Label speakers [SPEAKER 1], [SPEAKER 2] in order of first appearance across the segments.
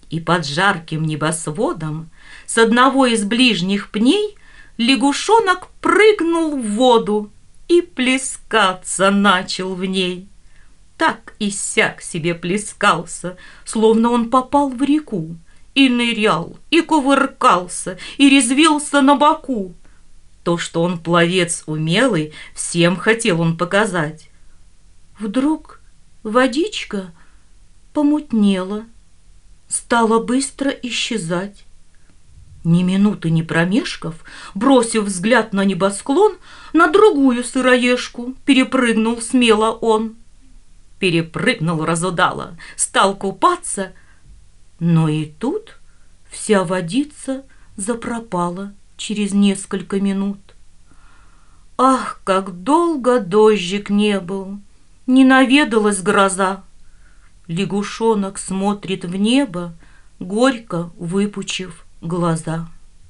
[SPEAKER 1] И под жарким небосводом с одного из ближних пней лягушонок прыгнул в воду и плескаться начал в ней. Так и сяк себе плескался, словно он попал в реку, и нырял, и кувыркался, и резвился на боку. То, что он пловец умелый, всем хотел он показать. Вдруг водичка помутнела, стала быстро исчезать. Ни минуты не промешкав, бросив взгляд на небосклон, на другую сыроежку перепрыгнул смело он. Перепрыгнул разудало, стал купаться, но и тут вся водица запропала через несколько минут. Ах, как долго дождик не был, не наведалась гроза. Лягушонок смотрит в небо, горько выпучив глаза.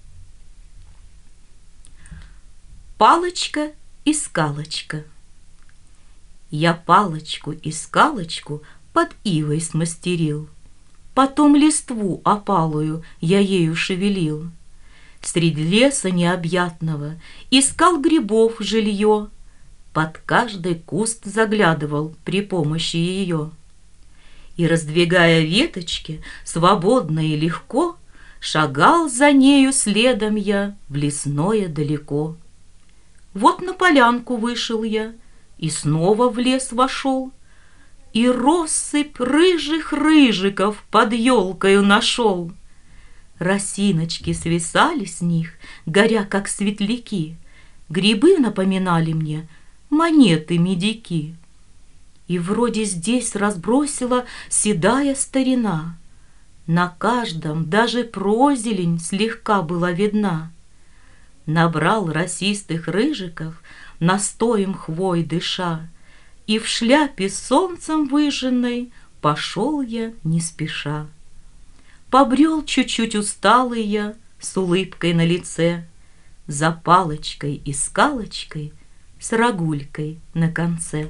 [SPEAKER 1] Палочка и скалочка. Я палочку и скалочку под ивой смастерил, потом листву опалую я ею шевелил. Средь леса необъятного искал грибов жилье, под каждый куст заглядывал при помощи ее. И, раздвигая веточки, свободно и легко, шагал за нею следом я в лесное далеко. Вот на полянку вышел я, и снова в лес вошел, и россыпь рыжих рыжиков под елкою нашел. Росиночки свисали с них, горя как светляки, грибы напоминали мне монеты-медики. И вроде здесь разбросила седая старина, на каждом даже прозелень слегка была видна. Набрал росистых рыжиков, настоем хвой дыша, и в шляпе солнцем выжженной пошел я не спеша. Побрел чуть-чуть усталый я, с улыбкой на лице, за палочкой и скалочкой, с рогулькой на конце.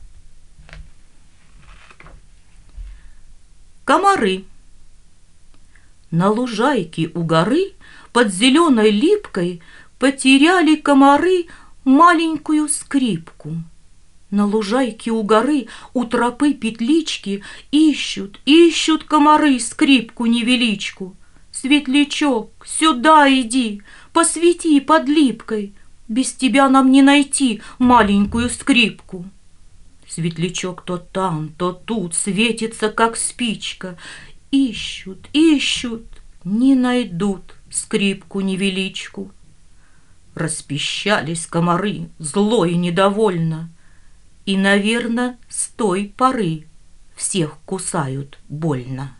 [SPEAKER 1] Комары. На лужайке у горы под зеленой липкой потеряли комары маленькую скрипку. На лужайке у горы у тропы петлички ищут, ищут комары скрипку-невеличку. Светлячок, сюда иди, посвети под липкой, без тебя нам не найти маленькую скрипку. Светлячок то там, то тут светится, как спичка. Ищут, ищут, не найдут скрипку-невеличку. Распищались комары зло и недовольно, и, наверно, с той поры всех кусают больно.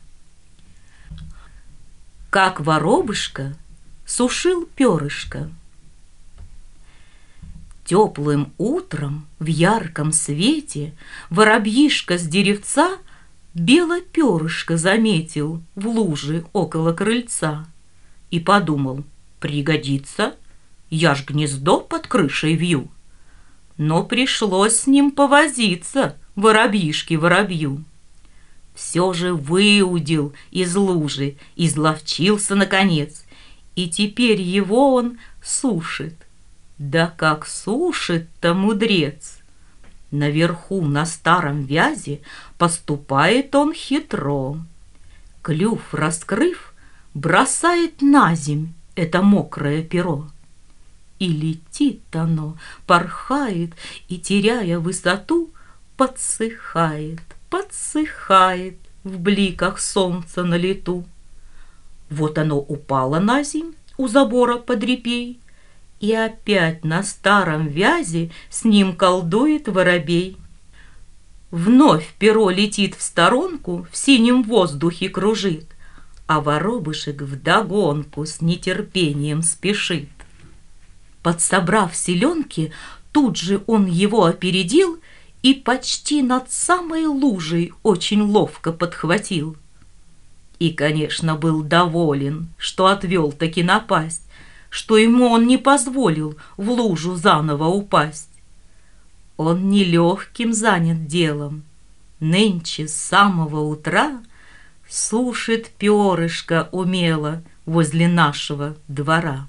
[SPEAKER 1] Как воробушка сушил перышко. Теплым утром в ярком свете воробьишка с деревца бело перышко заметил в луже около крыльца и подумал: пригодится, я ж гнездо под крышей вью. Но пришлось с ним повозиться воробьишке воробью. Все же выудил из лужи, изловчился наконец, и теперь его он сушит. Да как сушит-то мудрец! Наверху на старом вязе поступает он хитро. Клюв раскрыв, бросает на земь это мокрое перо. И летит оно, порхает, и, теряя высоту, подсыхает, подсыхает в бликах солнца на лету. Вот оно упало на земь у забора под репей, и опять на старом вязе с ним колдует воробей. Вновь перо летит в сторонку, в синем воздухе кружит, а воробушек вдогонку с нетерпением спешит. Подсобрав селенки, тут же он его опередил и почти над самой лужей очень ловко подхватил. И, конечно, был доволен, что отвел таки напасть, что ему он не позволил в лужу заново упасть. Он нелегким занят делом. Нынче с самого утра сушит перышко умело возле нашего двора.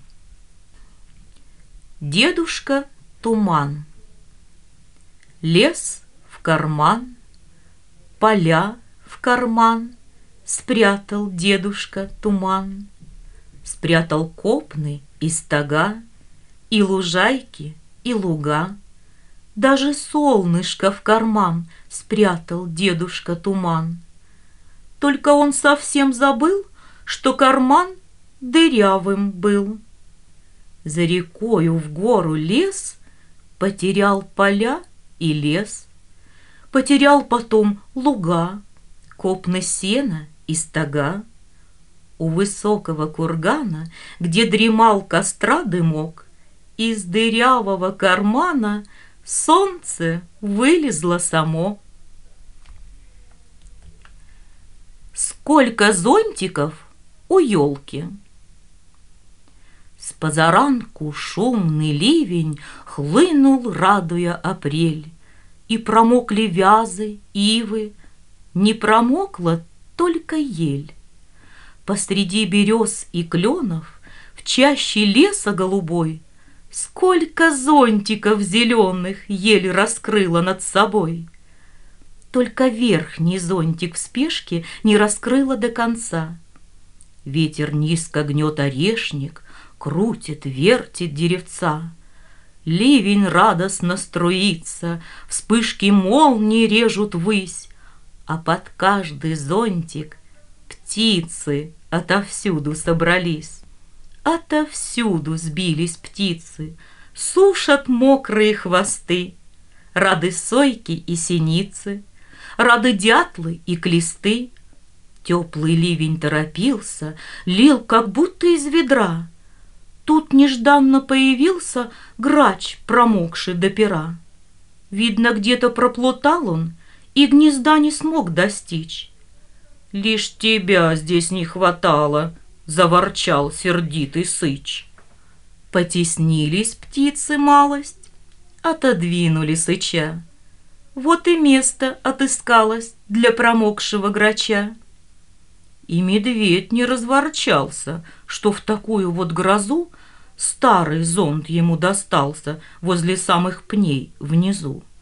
[SPEAKER 1] Дедушка Туман. Лес в карман, поля в карман спрятал дедушка Туман. Спрятал копны и стога, и лужайки, и луга. Даже солнышко в карман спрятал дедушка Туман. Только он совсем забыл, что карман дырявым был. За рекою в гору лес потерял поля и лес. Потерял потом луга, копны сена и стога. У высокого кургана, где дремал костра дымок, из дырявого кармана солнце вылезло само. Сколько зонтиков у елки! С позаранку шумный ливень хлынул, радуя апрель, и промокли вязы, ивы, не промокла только ель. Посреди берез и кленов, в чаще леса голубой, сколько зонтиков зеленых ель раскрыла над собой. Только верхний зонтик в спешке не раскрыла до конца. Ветер низко гнет орешник, крутит, вертит деревца. Ливень радостно струится, вспышки молнии режут ввысь, а под каждый зонтик птицы отовсюду собрались. Отовсюду сбились птицы, сушат мокрые хвосты. Рады сойки и синицы, рады дятлы и клесты. Теплый ливень торопился, лил как будто из ведра. Тут нежданно появился грач, промокший до пера. Видно, где-то проплутал он и гнезда не смог достичь. «Лишь тебя здесь не хватало», — заворчал сердитый сыч. Потеснились птицы малость, отодвинули сыча. Вот и место отыскалось для промокшего грача. И медведь не разворчался, что в такую вот грозу старый зонт ему достался возле самых пней внизу.